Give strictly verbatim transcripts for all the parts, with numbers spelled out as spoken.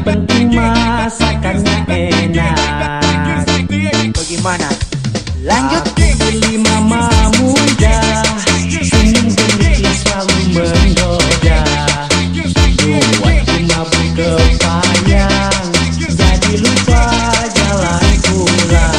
penting masakannya enak. Bagaimana? Lanjut. Aku pilih mama muda, senyum gendutnya selalu menggoda. Buatku mabuk kepayang, jadi lupa jalan pulang.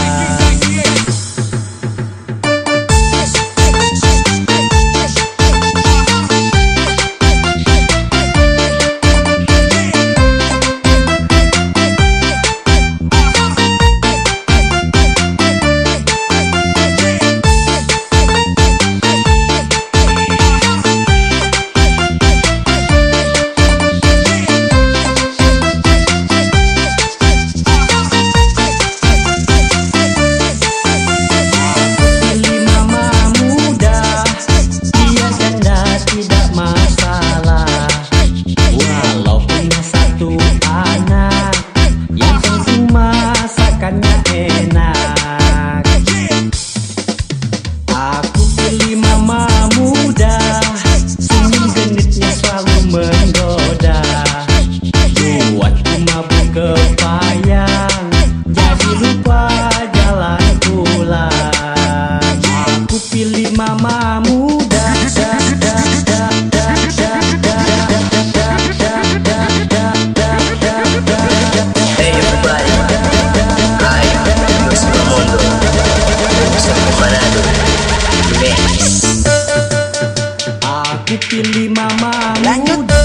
Aku pilih mama muda, senyum gendutnya selalu menggoda. Buatku mabuk kepayang, jadi lupa jalan pulang. Aku pilih mama muda. Hey everybody, I Luis Ramondo, Santo Manado, Mix. Aku pilih mama Lanjut. muda.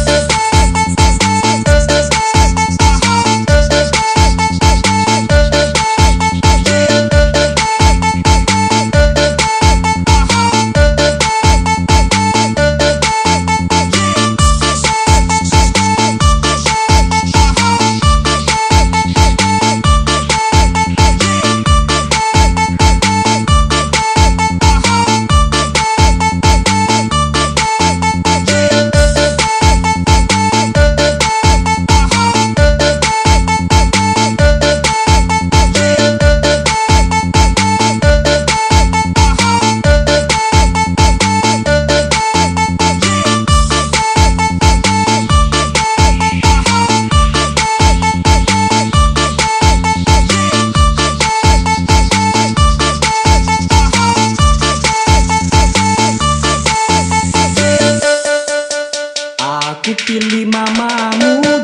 Aku pilih mama muda.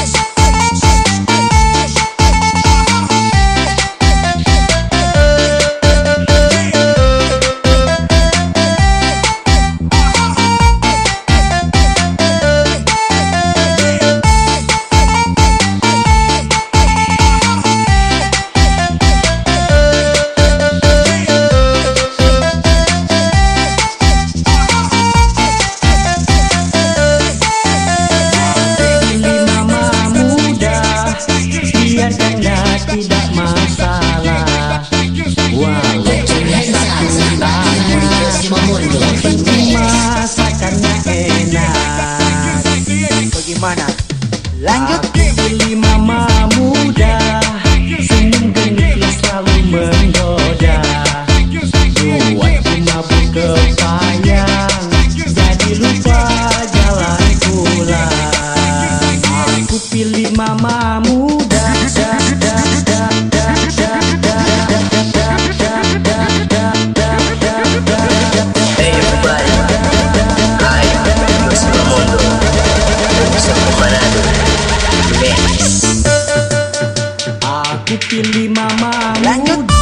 Tidak masalah, walau cuma satu tangan, penting masakannya enak. Bagaimana? Lanjut. Aku pilih mama muda, senyum gendutnya selalu menggoda. Buatku mabuk kepayang, jadi lupa jalan pulang. Aku pilih mama muda. Hey everybody, I Luis Ramondo, Santo Manado, Mix. Aku pilih mama Lanjut. muda.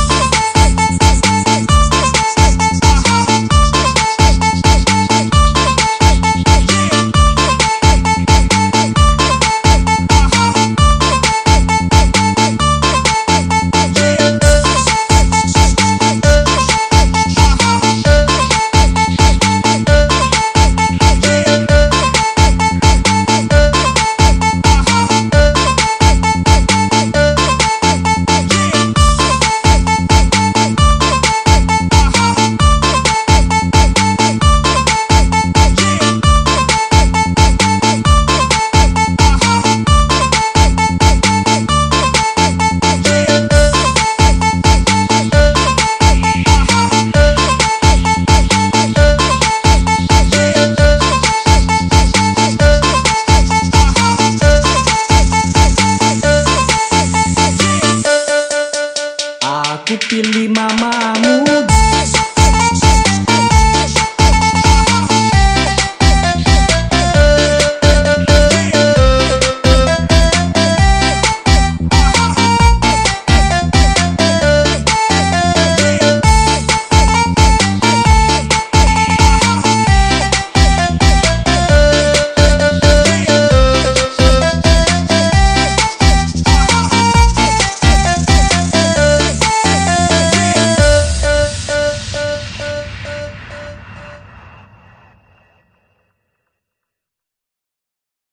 pilih mama.